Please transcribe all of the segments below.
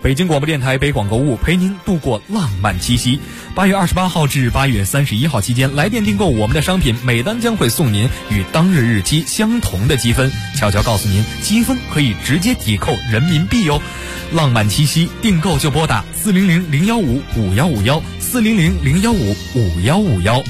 北京广播电台北广购物陪您度过浪漫七夕。8月28号至8月31号期间，来电订购我们的商品，每单将会送您与当日日期相同的积分。悄悄告诉您，积分可以直接抵扣人民币哟。浪漫七夕，订购就拨打400-015-5151，400-015-5151。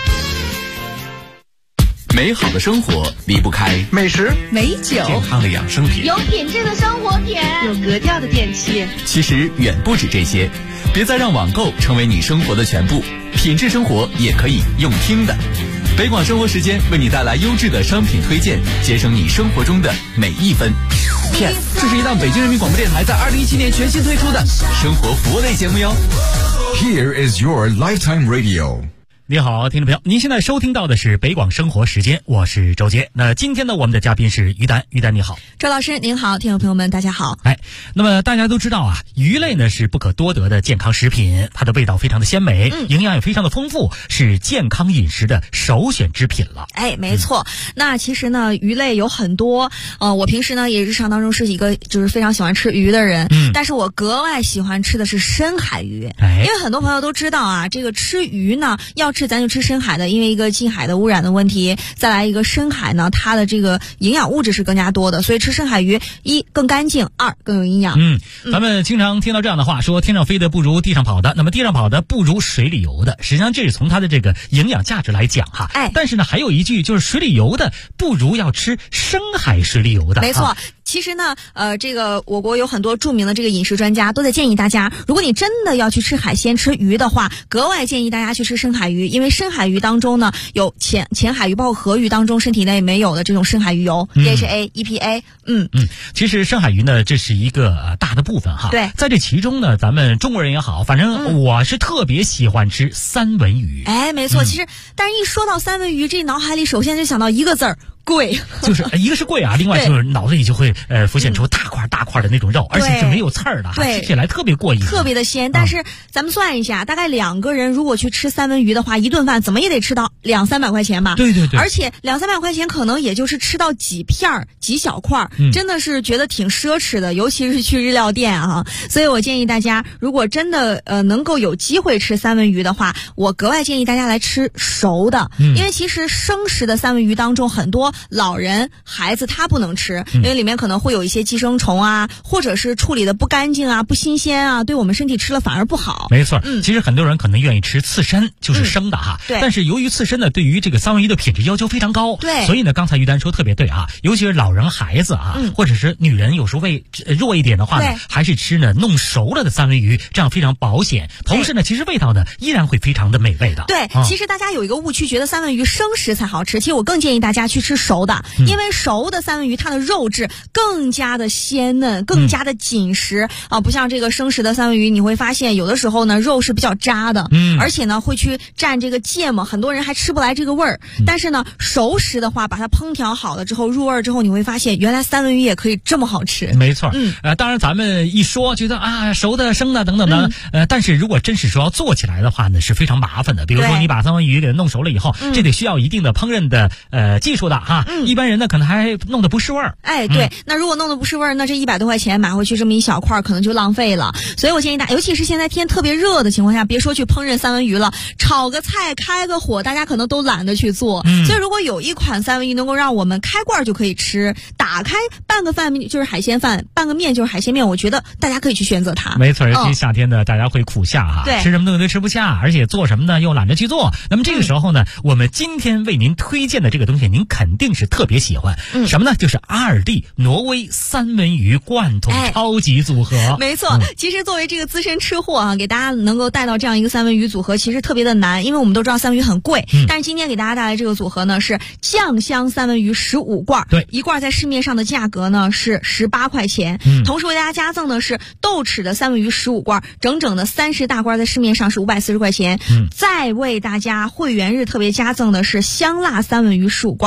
美好的生活离不开美食、 美酒、 健康的养生品， 有品质的生活品， 有格调的电器。 其实远不止这些，别再让网购成为你生活的全部，品质生活也可以用听的。北广生活时间为你带来优质的商品推荐，节省你生活中的每一分。P.S. 这是一档北京人民广播电台在2017年全新推出的生活服务类节目哟。 Here is your lifetime radio。 你好，听众朋友，您现在收听到的是北广生活时间，我是周杰。那今天呢，我们的嘉宾是于丹，于丹你好。 周老师您好，听众朋友们大家好。 那么大家都知道啊，鱼类呢是不可多得的健康食品，它的味道非常的鲜美，营养也非常的丰富，是健康饮食的首选之品了。 没错。那其实呢，鱼类有很多，我平时呢也日常当中是一个就是非常喜欢吃鱼的人，但是我格外喜欢吃的是深海鱼，因为很多朋友都知道啊，这个吃鱼呢要吃咱就吃深海的，因为一个近海的污染的问题，再来一个深海呢它的这个营养物质是更加多的，所以吃深海鱼一更干净，二更有营养。 咱们经常听到这样的话，说天上飞的不如地上跑的，那么地上跑的不如水里游的，实际上这是从它的这个营养价值来讲哈。但是呢还有一句就是水里游的不如要吃深海水里游的。 没错。其实呢，这个我国有很多著名的这个饮食专家都在建议大家，如果你真的要去吃海鲜、吃鱼的话，格外建议大家去吃深海鱼，因为深海鱼当中呢有浅海鱼包括河鱼当中身体内没有的这种深海鱼油 DHA、EPA。 其实深海鱼呢，这是一个大的部分哈。 对， 在这其中呢，咱们中国人也好，反正我是特别喜欢吃三文鱼。 没错。其实，但是一说到三文鱼，这脑海里首先就想到一个字儿。贵， 就是一个是贵啊，另外就是脑子里就会浮现出大块大块的那种肉，而且是没有刺儿的，吃起来特别过瘾， 特别的鲜。但是咱们算一下，大概2个人如果去吃三文鱼的话，一顿饭怎么也得吃到200-300块钱吧？ 对。 而且200-300块钱可能也就是吃到几片几小块，真的是觉得挺奢侈的，尤其是去日料店啊。所以我建议大家，如果真的能够有机会吃三文鱼的话，我格外建议大家来吃熟的，因为其实生食的三文鱼当中很多老人孩子他不能吃，因为里面可能会有一些寄生虫啊，或者是处理的不干净啊、不新鲜啊，对我们身体吃了反而不好。 没错。其实很多人可能愿意吃刺身，就是生的哈。 对。 但是由于刺身呢对于这个三文鱼的品质要求非常高， 对， 所以呢刚才于丹说特别对啊，尤其是老人孩子啊，或者是女人有时候胃弱一点的话呢，还是吃呢弄熟了的三文鱼，这样非常保险，同时呢其实味道呢依然会非常的美味的。 对。其实大家有一个误区，觉得三文鱼生食才好吃，其实我更建议大家去吃熟的，因为熟的三文鱼它的肉质更加的鲜嫩，更加的紧实啊，不像这个生食的三文鱼，你会发现有的时候呢肉是比较渣的，而且呢会去蘸这个芥末，很多人还吃不来这个味儿。但是呢熟食的话，把它烹调好了之后入味之后，你会发现原来三文鱼也可以这么好吃。 没错。当然咱们一说觉得啊熟的生的等等的，但是如果真是说要做起来的话呢是非常麻烦的。比如说你把三文鱼给弄熟了以后，这得需要一定的烹饪的技术的哈。一般人呢可能还弄得不是味儿。 对。那如果弄得不是味儿，那这100多块钱买回去这么一小块可能就浪费了。所以我建议大家，尤其是现在天特别热的情况下，别说去烹饪三文鱼了，炒个菜开个火大家可能都懒得去做。所以如果有一款三文鱼能够让我们开罐就可以吃，打开拌个饭就是海鲜饭，拌个面就是海鲜面，我觉得大家可以去选择它。 没错。尤其夏天呢大家会苦夏哈，吃什么东西都吃不下，而且做什么呢又懒得去做。那么这个时候呢，我们今天为您推荐的这个东西您肯定是特别喜欢。什么呢？就是2D挪威三文鱼罐头超级组合。 没错。其实作为这个资深吃货啊，给大家能够带到这样一个三文鱼组合其实特别的难，因为我们都知道三文鱼很贵，但是今天给大家带来这个组合呢是酱香三文鱼15罐， 对， 一罐在市面上的价格呢是18块钱，同时为大家加赠的是豆豉的三文鱼15罐，整整的30大罐在市面上是540块钱，再为大家会员日特别加赠的是香辣三文鱼15罐，整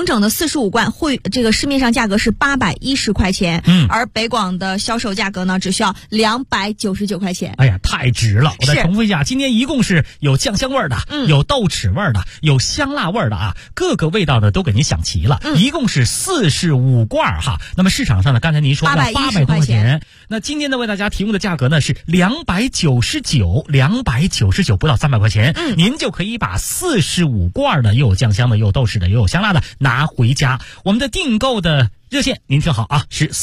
整整的45罐，这个市面上价格是810块钱，而北广的销售价格呢只需要299块钱。 哎呀，太值了！我再重复一下，今天一共是有酱香味的，有豆豉味的，有香辣味的啊，各个味道呢都给您想齐了，一共是45罐哈。那么市场上呢，刚才您说要800多块钱，那今天呢为大家提供的价格呢是299，不到300块钱，您就可以把45罐的，又有酱香的，又有豆豉的，又有香辣的拿回家。我们的订购的热线您听好啊，是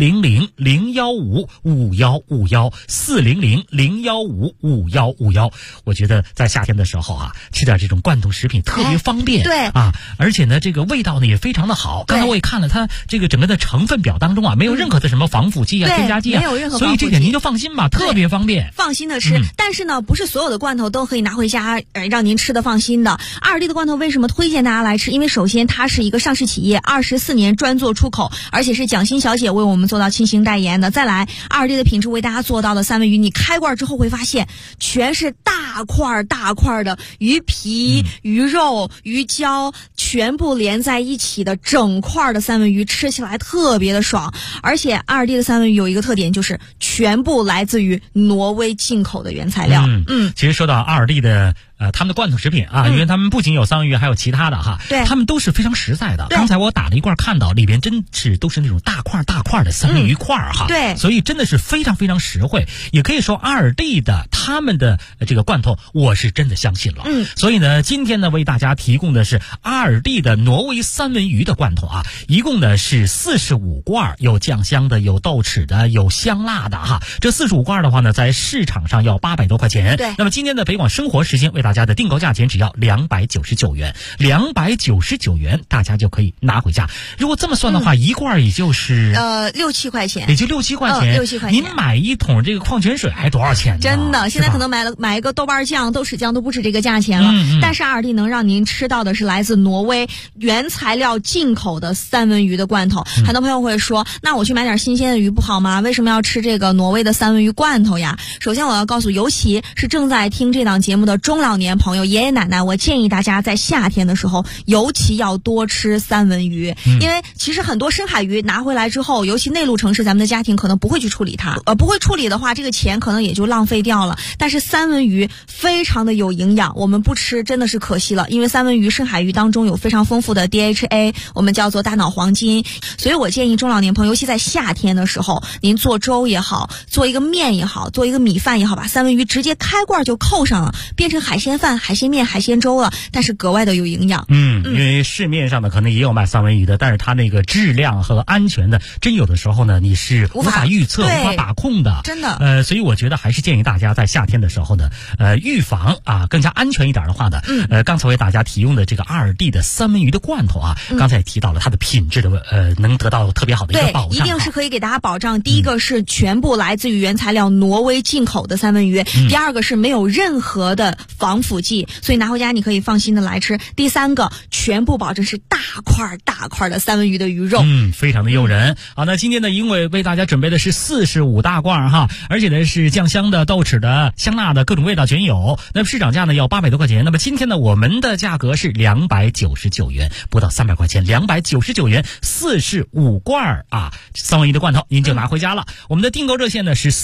400-015-5151，400-015-5151。我觉得在夏天的时候啊，吃点这种罐头食品特别方便， 对啊，而且呢这个味道呢也非常的好。刚才我也看了它这个整个的成分表当中啊，没有任何的什么防腐剂啊、添加剂啊， 没有任何防腐剂， 所以这点您就放心吧，特别方便， 放心的吃。但是呢，不是所有的罐头都可以拿回家让您吃的放心的。阿尔蒂的罐头为什么推荐大家来吃？因为首先它是一个上市企业，24年专做出口，而且是蒋欣小姐为我们做到亲情代言的。再来，阿尔蒂的品质为大家做到的三文鱼，你开罐之后会发现全是大块的鱼皮、鱼肉、鱼胶全部连在一起的整块的三文鱼，吃起来特别的爽。而且阿尔蒂的三文鱼有一个特点，就是全部来自于挪威进口的原材料。 其实说到阿尔蒂的他们的罐头食品啊，因为他们不仅有三文鱼，还有其他的哈， 对， 他们都是非常实在的。刚才我打了一罐，看到里边真是都是那种大块的三文鱼块哈， 对， 所以真的是非常非常实惠。也可以说阿尔蒂的他们的这个罐头，我是真的相信了。所以呢，今天呢为大家提供的是阿尔蒂的挪威三文鱼的罐头啊，一共呢是45罐，有酱香的，有豆豉的，有香辣的哈。这45罐的话呢，在市场上要800多块钱。 对， 那么今天的北广生活时间为大家的订购价钱只要299元，299元大家就可以拿回家。如果这么算的话，一罐也就是 6-7块钱， 也就6-7块钱。 6-7块钱， 您买一桶这个矿泉水还多少钱呢？ 真的，现在可能买一个豆瓣酱、豆豉酱都不止这个价钱了。但是阿尔蒂能让您吃到的是来自挪威原材料进口的三文鱼的罐头。很多朋友会说，那我去买点新鲜的鱼不好吗？为什么要吃这个挪威的三文鱼罐头呀？首先我要告诉，尤其是正在听这档节目的中老年朋友、爷爷奶奶，我建议大家在夏天的时候尤其要多吃三文鱼。因为其实很多深海鱼拿回来之后，尤其内陆城市，咱们的家庭可能不会去处理它，不会处理的话，这个钱可能也就浪费掉了。但是三文鱼非常的有营养，我们不吃真的是可惜了。因为三文鱼、深海鱼当中有非常丰富的 DHA， 我们叫做大脑黄金。所以我建议中老年朋友，尤其在夏天的时候，您做粥也好，做一个面也好，做一个米饭也好，把三文鱼直接开罐就扣上了，变成海鲜饭、海鲜面、海鲜粥了，但是格外的有营养。 因为市面上呢可能也有卖三文鱼的，但是它那个质量和安全的，真有的时候呢你是无法预测、无法把控的， 真的。 所以我觉得还是建议大家在夏天的时候呢，预防啊更加安全一点的话呢，刚才为大家提供的这个阿尔蒂的三文鱼的罐头啊，刚才也提到了它的品质的能得到特别好的一个保障， 对，一定是可以给大家保障。第一个是全部来自于原材料挪威进口的三文鱼，第二个是没有任何的防腐剂，所以拿回家你可以放心的来吃。第三个，全部保证是大块的三文鱼的鱼肉， 非常的诱人。好，那今天呢，因为为大家准备的是45大罐哈，而且呢是酱香的、豆豉的、香辣的，各种味道全有。那么市场价呢要800多块钱，那么今天呢我们的价格是299元，不到300块钱，299元45罐啊三文鱼的罐头您就拿回家了。我们的订购热线呢是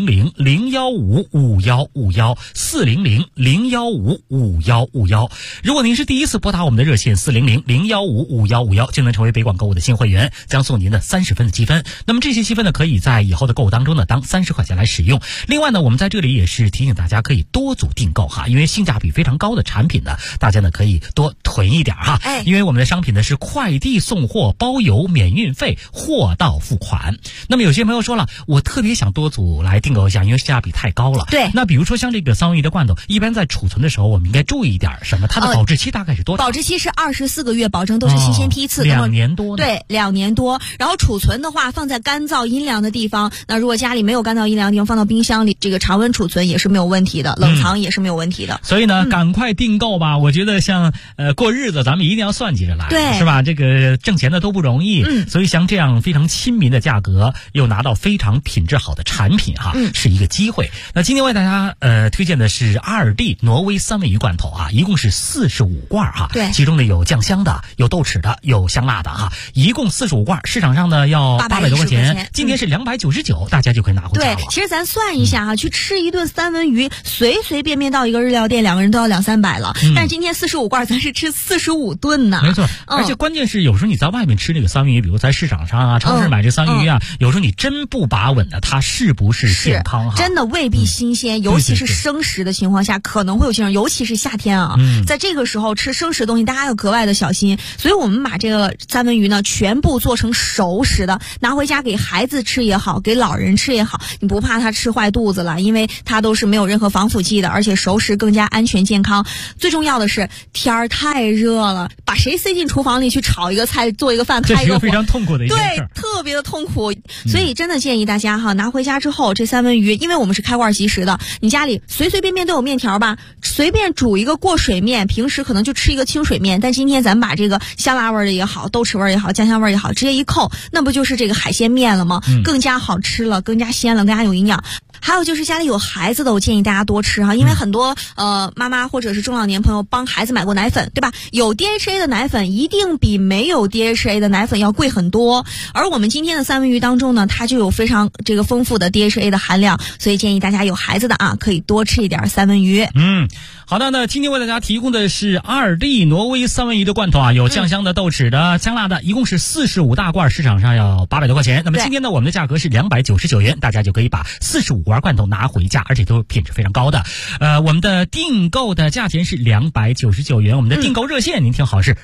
400-015-5151，400-015-5151。如果您是第一次拨打我们的热线400-015-5151，就能成为北广购物的新会员，将送您的30分的积分。那么这些积分呢，可以在以后的购物当中呢当30块钱来使用。另外呢，我们在这里也是提醒大家可以多组订购哈，因为性价比非常高的产品呢，大家呢可以多囤一点哈。因为我们的商品呢是快递送货，包邮免运费，货到付款。那么有些朋友说了，我特别想多组来订购一下，因为性价比太高了。 对， 那比如说像这个三文鱼的罐头，一般在储存的时候我们应该注意一点什么？它的保质期大概是多长？ 保质期是24个月，保证都是新鲜批次。 2年多。 对，2年多。然后储存的话，放在干燥阴凉的地方。那如果家里没有干燥阴凉的地方，放到冰箱里，这个常温储存也是没有问题的，冷藏也是没有问题的。 所以呢，赶快订购吧！我觉得像过日子，咱们一定要算计着来， 对， 是吧？这个挣钱的都不容易，所以像这样非常亲民的价格，又拿到非常品质好的产品哈，是一个机会。那今天为大家推荐的是阿尔蒂挪威挪威三文鱼罐头啊，一共是45罐哈。 对， 其中呢有酱香的，有豆豉的，有香辣的哈，一共45罐，市场上呢要800多块钱，今天是299，大家就可以拿回家了。 对，其实咱算一下去吃一顿三文鱼，随随便便到一个日料店，2个人都要200-300了。但是今天45罐，咱是吃45顿呢。 没错，而且关键是有时候你在外面吃这个三文鱼，比如在市场上啊、超市买这三文鱼啊，有时候你真不把稳的，它是不是健康哈？ 真的未必新鲜，尤其是生食的情况下，可能会有些人，尤其是夏天啊，在这个时候吃生食的东西，大家要格外的小心。所以我们把这个三文鱼呢，全部做成熟食的，拿回家给孩子吃也好，给老人吃也好，你不怕他吃坏肚子了，因为它都是没有任何防腐剂的，而且熟食更加安全健康。最重要的是天儿太热了，把谁塞进厨房里去炒一个菜、做一个饭、开一个火， 这是非常痛苦的一件事， 对，特别的痛苦。所以真的建议大家哈，拿回家之后这三文鱼，因为我们是开罐即食的，你家里随随便便都有面条吧，随便煮一个过水面，平时可能就吃一个清水面，但今天咱们把这个香辣味的也好，豆豉味也好，酱香味也好，直接一扣，那不就是这个海鲜面了吗？更加好吃了，更加鲜了，更加有营养。还有就是家里有孩子的，我建议大家多吃哈，因为很多妈妈或者是中老年朋友帮孩子买过奶粉，对吧？有 DHA 的奶粉一定比没有 DHA 的奶粉要贵很多，而我们今天的三文鱼当中呢，它就有非常这个丰富的 DHA 的含量，所以建议大家有孩子的啊，可以多吃一点三文鱼。 好的，那今天为大家提供的是2D挪威三文鱼的罐头啊，有酱香的、豆豉的、香辣的，一共是45大罐，市场上要800多块钱。那么今天呢，我们的价格是299元，大家就可以把45罐罐头拿回家，而且都是品质非常高的。我们的订购的价钱是299元，我们的订购热线您听好是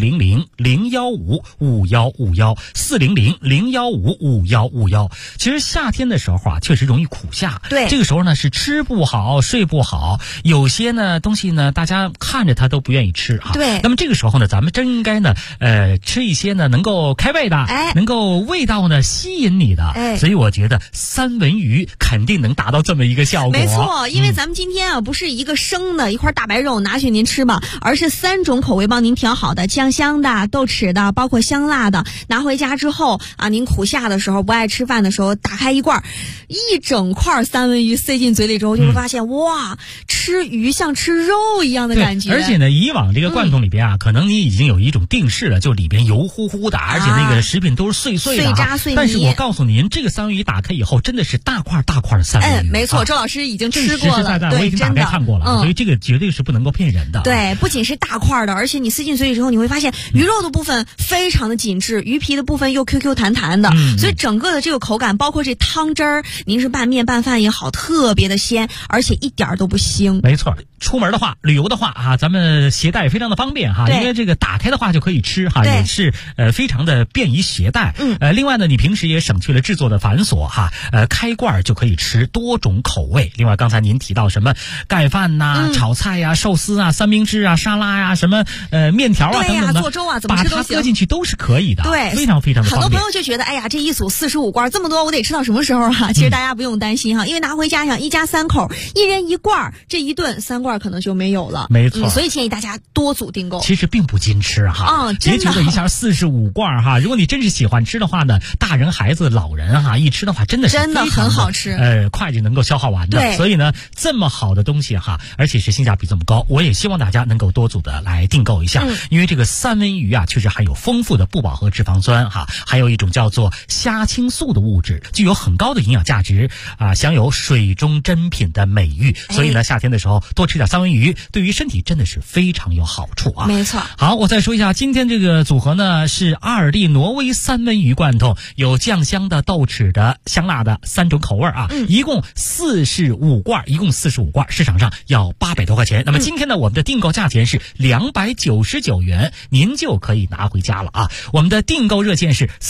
400-015-5151，400-015-5151。其实夏天的时候啊，确实容易苦夏， 对， 这个时候呢是吃不好、睡不好，有些呢东西呢大家看着它都不愿意吃啊。 对， 那么这个时候呢，咱们真应该呢吃一些呢能够开胃的，能够味道呢吸引你的。所以我觉得三文鱼肯定能达到这么一个效果。 没错，因为咱们今天啊不是一个生的一块大白肉拿去您吃吧，而是3种口味帮您调好的，酱香的、豆豉的，包括香辣的。拿回家之后啊，您苦夏的时候不爱吃饭的时候，打开一罐，一整块三文鱼塞进嘴里之后，就会发现哇，吃鱼像吃肉一样的感觉。 而且呢，以往这个罐头里边啊，可能你已经有一种定式了，就里边油乎乎的，而且那个食品都是碎碎的、 碎渣碎泥。 但是我告诉您，这个三文鱼打开以后，真的是大块大块的三文鱼。 没错，周老师已经吃过了， 实实在在我已经打开看过了，所以这个绝对是不能够骗人的。 对，不仅是大块的，而且你塞进嘴里之后，你会发现鱼肉的部分非常的紧致，鱼皮的部分又 QQ 弹弹的，所以整个的这个口感，包括这汤汁儿，您是拌面拌饭也好，特别的鲜，而且一点都不腥。 没错，出门的话、旅游的话啊，咱们携带非常的方便哈，因为这个打开的话就可以吃哈，也是非常的便于携带。另外呢，你平时也省去了制作的繁琐哈，开罐就可以吃多种口味。另外刚才您提到什么盖饭呐、炒菜呀、寿司啊、三明治啊、沙拉呀、什么面条啊等等的， 做粥啊怎么吃都行， 把它搁进去都是可以的。 对， 非常非常的方便。 很多朋友就觉得，哎呀，这一组45罐这么多，我得吃到什么时候啊？其实大家不用担心哈，因为拿回家想一家3口，一人一罐，这一顿3罐可能就没有了。 没错， 所以建议大家多组订购。 其实并不禁吃哈，别觉得一下45罐哈。如果你真是喜欢吃的话呢，大人、孩子、老人哈，一吃的话真的是真的很好吃， 快就能够消化完的。所以呢，这么好的东西哈，而且是性价比这么高，我也希望大家能够多组的来订购一下，因为这个三文鱼啊，确实含有丰富的不饱和脂肪酸哈，还有一种叫做虾青素的物质，具有很高的营养价值啊，享有水中珍品的美誉。所以呢，夏天的时候多吃点三文鱼，对于身体真的是非常有好处啊。 没错。 好，我再说一下，今天这个组合呢是2D挪威三文鱼罐头，有酱香的、豆豉的、香辣的3种口味啊，一共45罐，市场上要800多块钱。那么今天呢，我们的订购价钱是299元，您就可以拿回家了啊。我们的订购热线是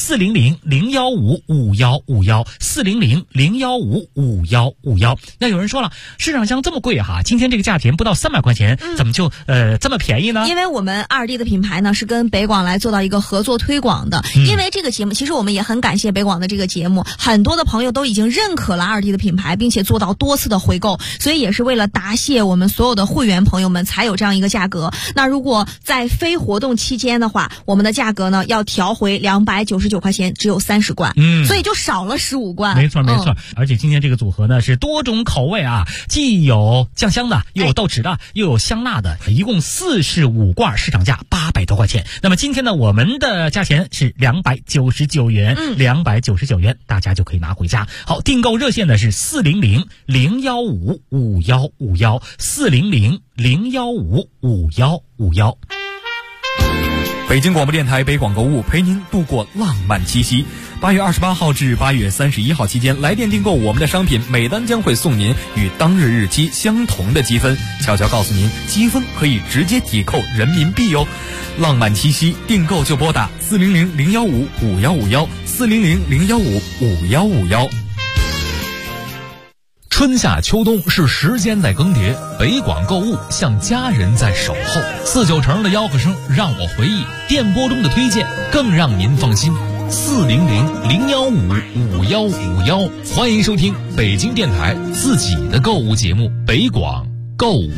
400-015-5151，400-015-5151。那有人说了，市场上这么贵哈，今天这个价钱不到300块钱，怎么就这么便宜呢？ 因为我们2D的品牌呢是跟北广来做到一个合作推广的，因为这个节目其实我们也很感谢北广的这个节目，很多的朋友都已经认可了2D的品牌，并且做到多次的回购，所以也是为了答谢我们所有的会员朋友们才有这样一个价格。那如果在非活动期间的话，我们的价格呢要调回299块钱，只有30罐，所以就少了15罐。 没错没错，而且今天这个组合呢是多种口味啊，既有酱香的，又有豆豉的，又有香辣的，一共45罐，市场价800多块钱。那么今天呢，我们的价钱是299元，299元，大家就可以拿回家。好，订购热线呢是400-015-5151，400-015-5151。 北京广播电台北广购物陪您度过浪漫七夕。8月28号至8月31号期间，来电订购我们的商品，每单将会送您与当日日期相同的积分。悄悄告诉您，积分可以直接抵扣人民币哟。浪漫七夕，订购就拨打400-015-5151，400-015-5151。 春夏秋冬是时间在更迭，北广购物像家人在守候。49成的吆喝声让我回忆，电波中的推荐更让您放心。400-015-5151，欢迎收听北京电台自己的购物节目北广购物。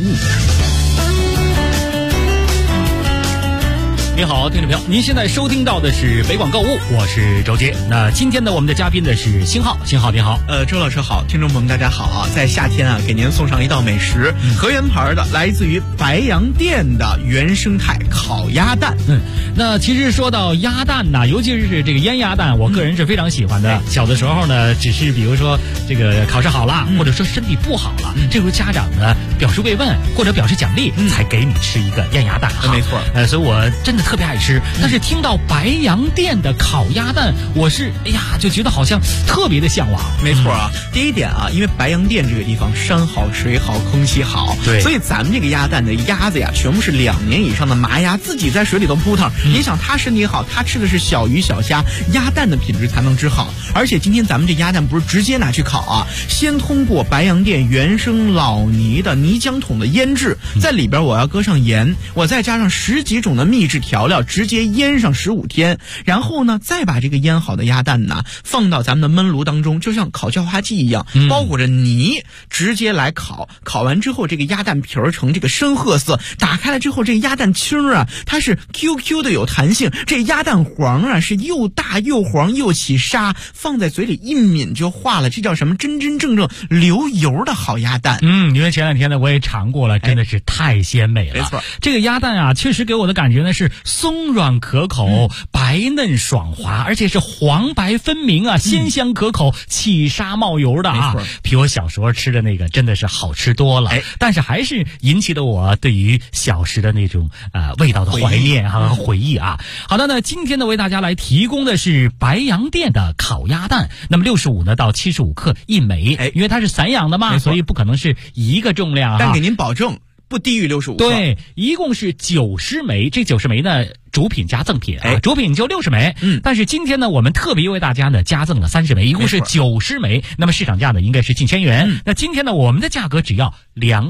你好，听众朋友，您现在收听到的是北广购物，我是周杰。那今天呢，我们的嘉宾呢是星浩，星浩你好。 周老师好，听众朋友们大家好啊！在夏天啊，给您送上一道美食，河源牌的，来自于白洋淀的原生态烤鸭蛋。 那其实说到鸭蛋呢，尤其是这个腌鸭蛋，我个人是非常喜欢的。小的时候呢，只是比如说这个考试好了，或者说身体不好了，这时候家长呢表示慰问或者表示奖励，才给你吃一个腌鸭蛋。 没错。 所以我真的特别爱吃。但是听到白洋淀的烤鸭蛋，我是就觉得好像特别的向往。 没错啊，第一点啊，因为白洋淀这个地方山好水好空气好， 对， 所以咱们这个鸭蛋的鸭子呀，全部是2年以上的麻鸭，自己在水里头扑腾。你想它身体好，它吃的是小鱼小虾，鸭蛋的品质才能吃好。而且今天咱们这鸭蛋不是直接拿去烤啊，先通过白洋淀原生老泥的泥浆桶的腌制，在里边我要搁上盐，我再加上10几种的秘制调料，直接腌上15天，然后呢，再把这个腌好的鸭蛋呢放到咱们的焖炉当中，就像烤叫花鸡一样，包裹着泥，直接来烤。烤完之后，这个鸭蛋皮儿呈这个深褐色，打开了之后，这鸭蛋清啊，它是 QQ 的有弹性，这鸭蛋黄啊是又大又黄又起沙，放在嘴里一抿就化了，这叫什么？真真正正流油的好鸭蛋。 因为前2天呢我也尝过了，真的是太鲜美了。 没错， 这个鸭蛋啊，确实给我的感觉呢是松软可口，白嫩爽滑，而且是黄白分明啊，鲜香可口，起沙冒油的啊，比我小时候吃的那个真的是好吃多了。但是还是引起了我对于小时的那种味道的怀念和回忆啊。好的，那今天呢为大家来提供的是白洋淀的烤鸭蛋，那么65呢到75克一枚，因为它是散养的嘛，所以不可能是一个重量， 但给您保证不低于65克。 对，一共是90枚，这90枚呢主品加赠品啊，主品就60枚，但是今天呢，我们特别为大家呢加赠了30枚，一共是90枚。那么市场价呢应该是近1000元，那今天呢我们的价格只要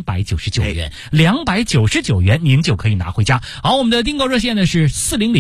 299元，299元您就可以拿回家。好，我们的订购热线呢是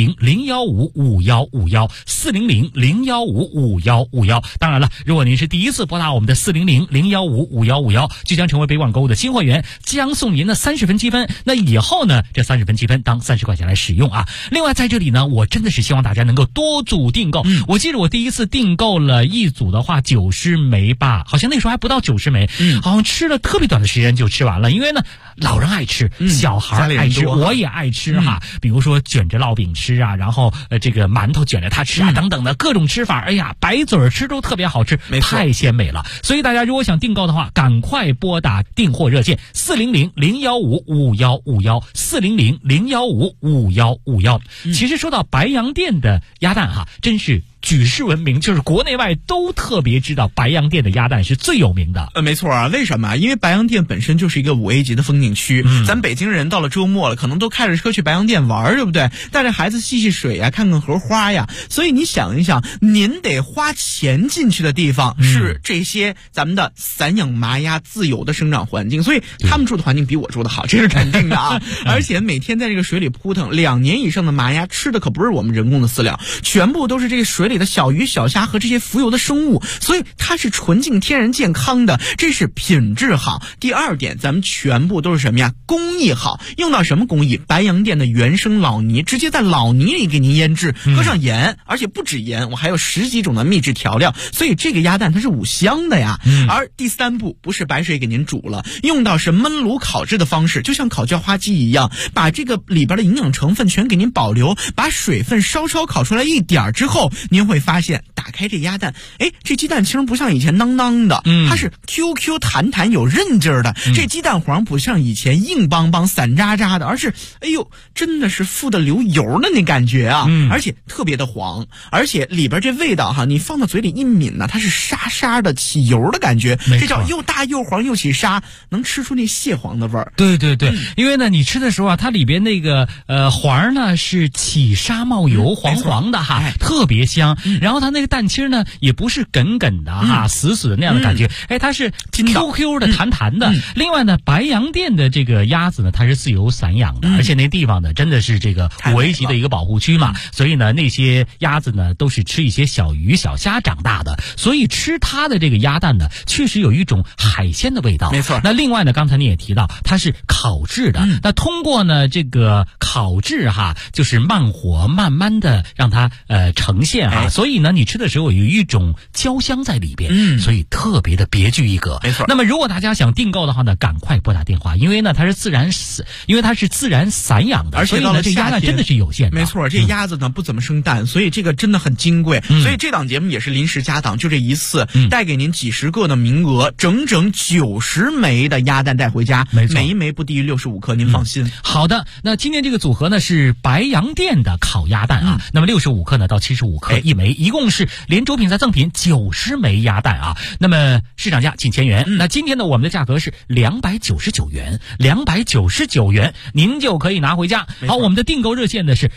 400-015-5151，400-015-5151。当然了，如果您是第一次拨打我们的400-015-5151，就将成为北广购物的新会员，将送您的30分积分。那以后呢，这30分积分当30块钱来使用啊。另外在这里呢，我真的是希望大家能够多组订购。我记得我第一次订购了一组的话90枚吧，好像那时候还不到90枚，好像吃了特别短的时间就吃完了。因为呢，老人爱吃，小孩爱吃，我也爱吃哈。比如说卷着烙饼吃啊，然后这个馒头卷着它吃啊，等等的各种吃法，白嘴吃都特别好吃，太鲜美了。所以大家如果想订购的话，赶快拨打订货热线400-015-5151，400-015-5151。其实说到白洋淀的鸭蛋哈，真是举世闻名，就是国内外都特别知道白洋淀的鸭蛋是最有名的。 没错啊，为什么？因为白洋淀本身就是一个5A 级的风景区，咱北京人到了周末了，可能都开着车去白洋淀玩，对不对？带着孩子戏水呀，看看荷花呀。所以你想一想，您得花钱进去的地方是这些咱们的散养麻鸭自由的生长环境，所以他们住的环境比我住的好，这是肯定的啊。而且每天在这个水里扑腾，2年以上的麻鸭吃的可不是我们人工的饲料，全部都是这个水里的小鱼小虾和这些浮游的生物，所以它是纯净天然健康的，这是品质好。第二点，咱们全部都是什么呀？工艺好，用到什么工艺？白洋淀的原生老泥，直接在老泥里给您腌制，搁上盐，而且不止盐，我还有10几种的秘制调料，所以这个鸭蛋它是5香的呀。而第3步不是白水给您煮了，用到是焖炉烤制的方式，就像烤叫花鸡一样，把这个里边的营养成分全给您保留，把水分稍烤出来一点之后，您会发现打开这鸭蛋，这鸡蛋清不像以前囔囔的，它是 QQ 弹弹有韧劲儿的，这鸡蛋黄不像以前硬邦邦散渣渣的，而是真的是富得流油的那感觉啊，而且特别的黄，而且里边这味道哈，你放到嘴里一抿呢，它是沙沙的起油的感觉，这叫又大又黄又起沙，能吃出那蟹黄的味儿。 对对对，因为呢你吃的时候啊，它里边那个黄呢是起沙冒油，黄黄的哈，特别香。然后它那个蛋清呢也不是梗梗的哈，死死的那样的感觉，它是 QQ 的弹弹的。另外呢，白洋淀的这个鸭子呢，它是自由散养的，而且那地方呢真的是这个5A级的一个保护区嘛，所以呢那些鸭子呢都是吃一些小鱼小虾长大的，所以吃它的这个鸭蛋呢，确实有一种海鲜的味道。 没错。 那另外呢，刚才你也提到它是烤制的，那通过呢这个烤制哈，就是慢火慢慢的让它呈现哈，所以呢你吃的时候有一种焦香在里边，所以特别的别具一格。 没错。 那么如果大家想订购的话呢，赶快拨打电话，因为它是自然散养的， 而且到了这鸭蛋真的是有限的。 没错，这鸭子呢不怎么生蛋，所以这个真的很金贵。所以这档节目也是临时加档，就这一次带给您几十个的名额，整整90枚的鸭蛋带回家，每一枚不低于65克，您放心。 好的，那今天这个组合呢是白洋淀的烤鸭蛋啊，那么65克呢到75克一枚，一共是连主品再赠品90枚鸭蛋啊。那么市场价近1000元，那今天呢我们的价格是299元，299元您就可以拿回家。好，我们的订购热线呢是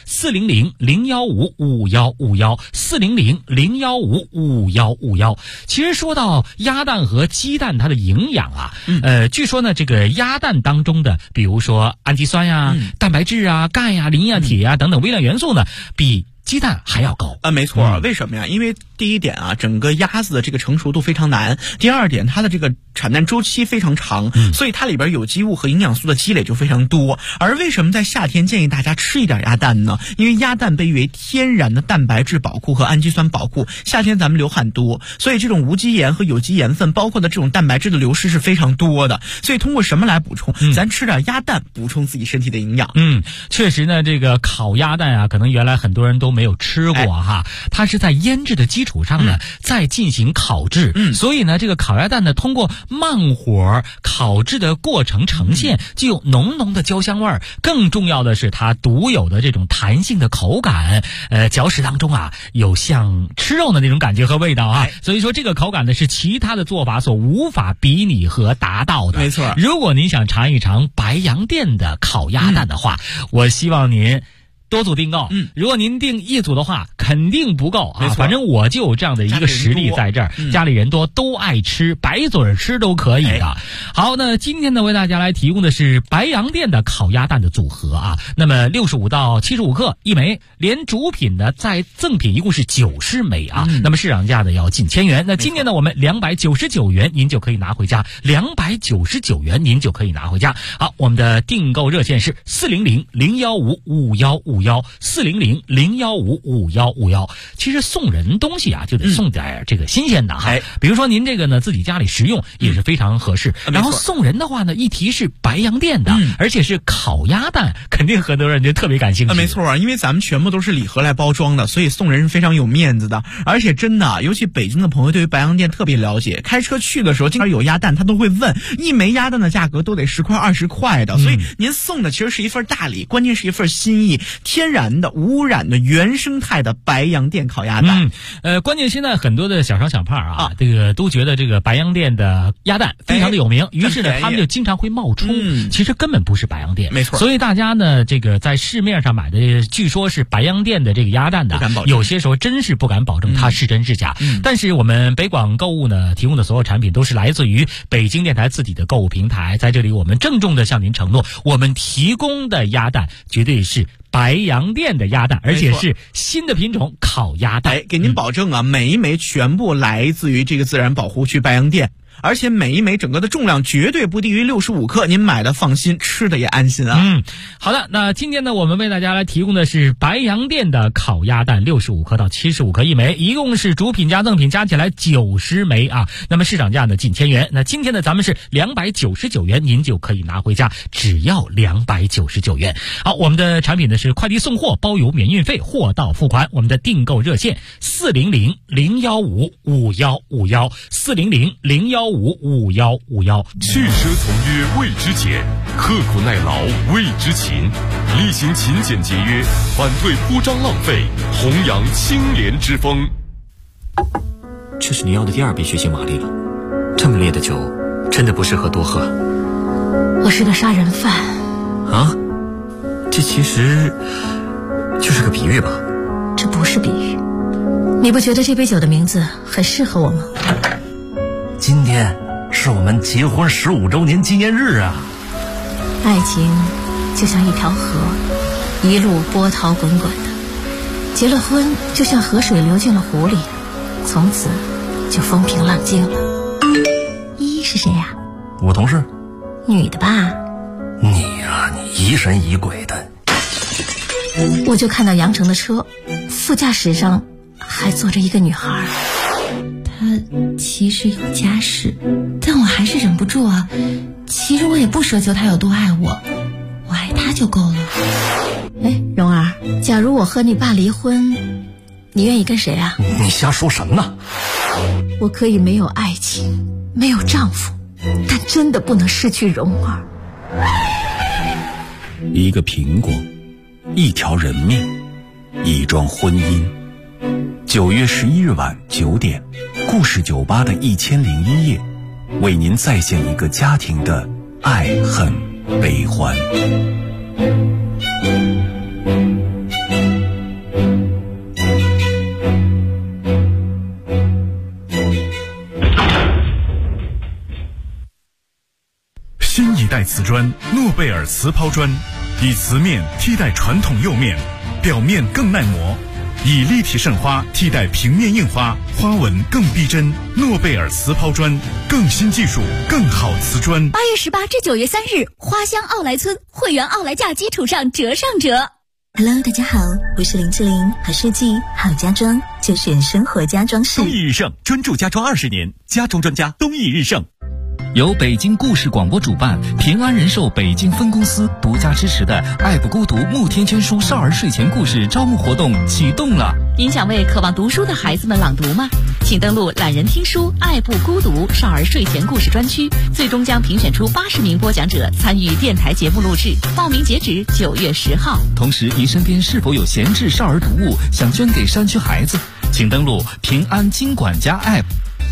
400-015-5151，400-015-5151。其实说到鸭蛋和鸡蛋它的营养啊，据说呢这个鸭蛋当中的比如说氨基酸呀、蛋白质啊、钙呀、磷呀、铁呀等等微量元素呢，比鸡蛋还要高。 没错。为什么呀？因为第一点啊，整个鸭子的这个成熟度非常难，第二点它的这个产蛋周期非常长，所以它里边有机物和营养素的积累就非常多。而为什么在夏天建议大家吃一点鸭蛋呢？因为鸭蛋被誉为天然的蛋白质宝库和氨基酸宝库，夏天咱们流汗多，所以这种无机盐和有机盐分包括的这种蛋白质的流失是非常多的，所以通过什么来补充？咱吃点鸭蛋补充自己身体的营养。 确实呢，这个烤鸭蛋啊，可能原来很多人都没有吃过哈，它是在腌制的基础上呢再进行烤制，所以呢这个烤鸭蛋呢通过慢火烤制的过程呈现具有浓浓的焦香味儿，更重要的是它独有的这种弹性的口感，嚼食当中啊有像吃肉的那种感觉和味道啊，所以说这个口感呢是其他的做法所无法比拟和达到的。 没错。 如果您想尝一尝白洋淀的烤鸭蛋的话，我希望您多组订购，如果您订一组的话肯定不够啊，反正我就有这样的一个实力在这儿，家里人多都爱吃，白嘴吃都可以的。好，那今天呢为大家来提供的是白洋淀的烤鸭蛋的组合啊，那么65到75克一枚，连主品的再赠品一共是90枚啊，那么市场价呢要近1000元，那今天呢我们299元您就可以拿回家，299元您就可以拿回家。好，我们的订购热线是400-015-5151，400-015-5151。其实送人东西啊就得送点这个新鲜的哈，比如说您这个呢自己家里食用也是非常合适，然后送人的话呢一提是白洋淀的，而且是烤鸭蛋，肯定很多人就特别感兴趣。 没错，因为咱们全部都是礼盒来包装的，所以送人是非常有面子的。而且真的，尤其北京的朋友对于白洋淀特别了解，开车去的时候经常有鸭蛋他都会问，一枚鸭蛋的价格都得10块20块的，所以您送的其实是一份大礼，关键是一份心意，天然的无污染的原生态的白洋淀烤鸭蛋。 关键现在很多的小商小胖啊，这个都觉得这个白洋淀的鸭蛋非常的有名，于是呢他们就经常会冒充，其实根本不是白洋淀。 没错。 所以大家呢这个在市面上买的据说是白洋淀的这个鸭蛋的，有些时候真是不敢保证它是真是假。但是我们北广购物呢提供的所有产品都是来自于北京电台自己的购物平台，在这里我们郑重的向您承诺，我们提供的鸭蛋绝对是白洋淀的鸭蛋，而且是新的品种烤鸭蛋。 给您保证啊，每一枚全部来自于这个自然保护区白洋淀。而且每一枚整个的重量绝对不低于65克，您买的放心，吃的也安心啊。 好的，那今天呢，我们为大家来提供的是白洋淀的烤鸭蛋，65克到75克一枚，一共是主品加赠品加起来90枚啊。那么市场价呢近1000元，那今天呢咱们是299元，您就可以拿回家，只要299元。好，我们的产品呢是快递送货，包邮免运费，货到付款。我们的订购热线400-015-5151，400-015-5151。 驱车从约为之俭，刻苦耐劳为之勤，厉行勤俭节约，反对铺张浪费，弘扬清廉之风。 这是你要的第2杯血腥玛丽了，这么烈的酒真的不适合多喝。 我是个杀人犯啊，这其实就是个比喻吧？ 这不是比喻，你不觉得这杯酒的名字很适合我吗？ 今天是我们结婚15周年纪念日啊！ 爱情就像一条河，一路波涛滚滚的，结了婚就像河水流进了湖里，从此就风平浪静了。一是谁呀？ 我同事。 女的吧？ 你呀，你疑神疑鬼的。 我就看到杨成的车，副驾驶上还坐着一个女孩，她其实有家室，但我还是忍不住啊。其实我也不奢求她有多爱我，我爱她就够了。蓉儿，假如我和你爸离婚，你愿意跟谁啊？ 你瞎说什么呢？ 我可以没有爱情，没有丈夫，但真的不能失去蓉儿。 一个苹果，一条人命，一桩婚姻。9月11日晚9点，故事酒吧的1001夜，为您再现一个家庭的爱恨悲欢。 新一代瓷砖诺贝尔瓷抛砖，以瓷面替代传统釉面，表面更耐磨，以立体渗花替代平面印花，花纹更逼真。诺贝尔瓷抛砖，更新技术，更好瓷砖。 8月18至9月3日，花乡奥莱村会员奥莱价基础上折上折。 Hello， 大家好，我是林志玲，好设计好家装就选生活家装饰。 东益日盛专注家装20年，家装专家东益日盛。 由北京故事广播主办，平安人寿北京分公司独家支持的爱不孤独慕天全书少儿睡前故事招募活动启动了。 您想为渴望读书的孩子们朗读吗？请登录懒人听书爱不孤独少儿睡前故事专区，最终将评选出80名播讲者参与电台节目录制，报名截止9月10号。 同时，您身边是否有闲置少儿读物想捐给山区孩子？请登录平安金管家 App。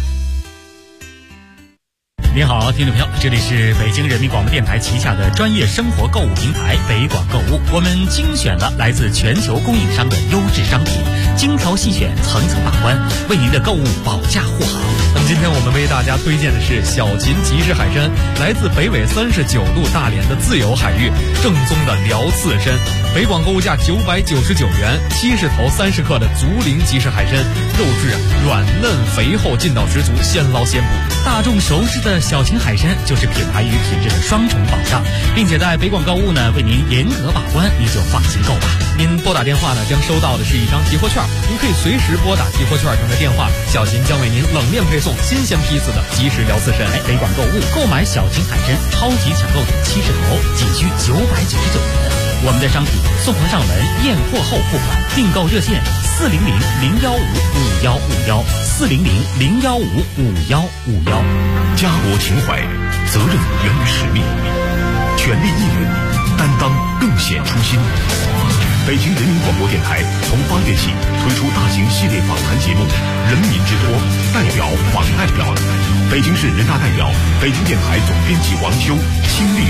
您好，听众朋友，这里是北京人民广播电台旗下的专业生活购物平台北广购物，我们精选了来自全球供应商的优质商品，精挑细选，层层把关，为您的购物保驾护航。 那么今天我们为大家推荐的是小秦即食海参，来自北纬39度大连的自由海域，正宗的辽刺参，北广购物价999元，70头30克的竹林即食海参，肉质软嫩肥厚，劲道十足，现捞现补。 大众熟知的小秦海参就是品牌与品质的双重保障，并且在北广购物呢为您严格把关，您就放心购吧。 您拨打电话呢将收到的是一张集货券，您可以随时拨打集货券上的电话，小秦将为您冷链配送新鲜批次的即食辽刺参。 北广购物购买小秦海参超级抢购点70头，仅需999元。我们的商品送货上门，验货后付款。订购热线400-015-5151，400-015-5151。 家国情怀，责任源于使命，全力以赴，担当更显初心。北京人民广播电台从8月起推出大型系列访谈节目《人民之托》，代表访代表。北京市人大代表、北京电台总编辑王修倾力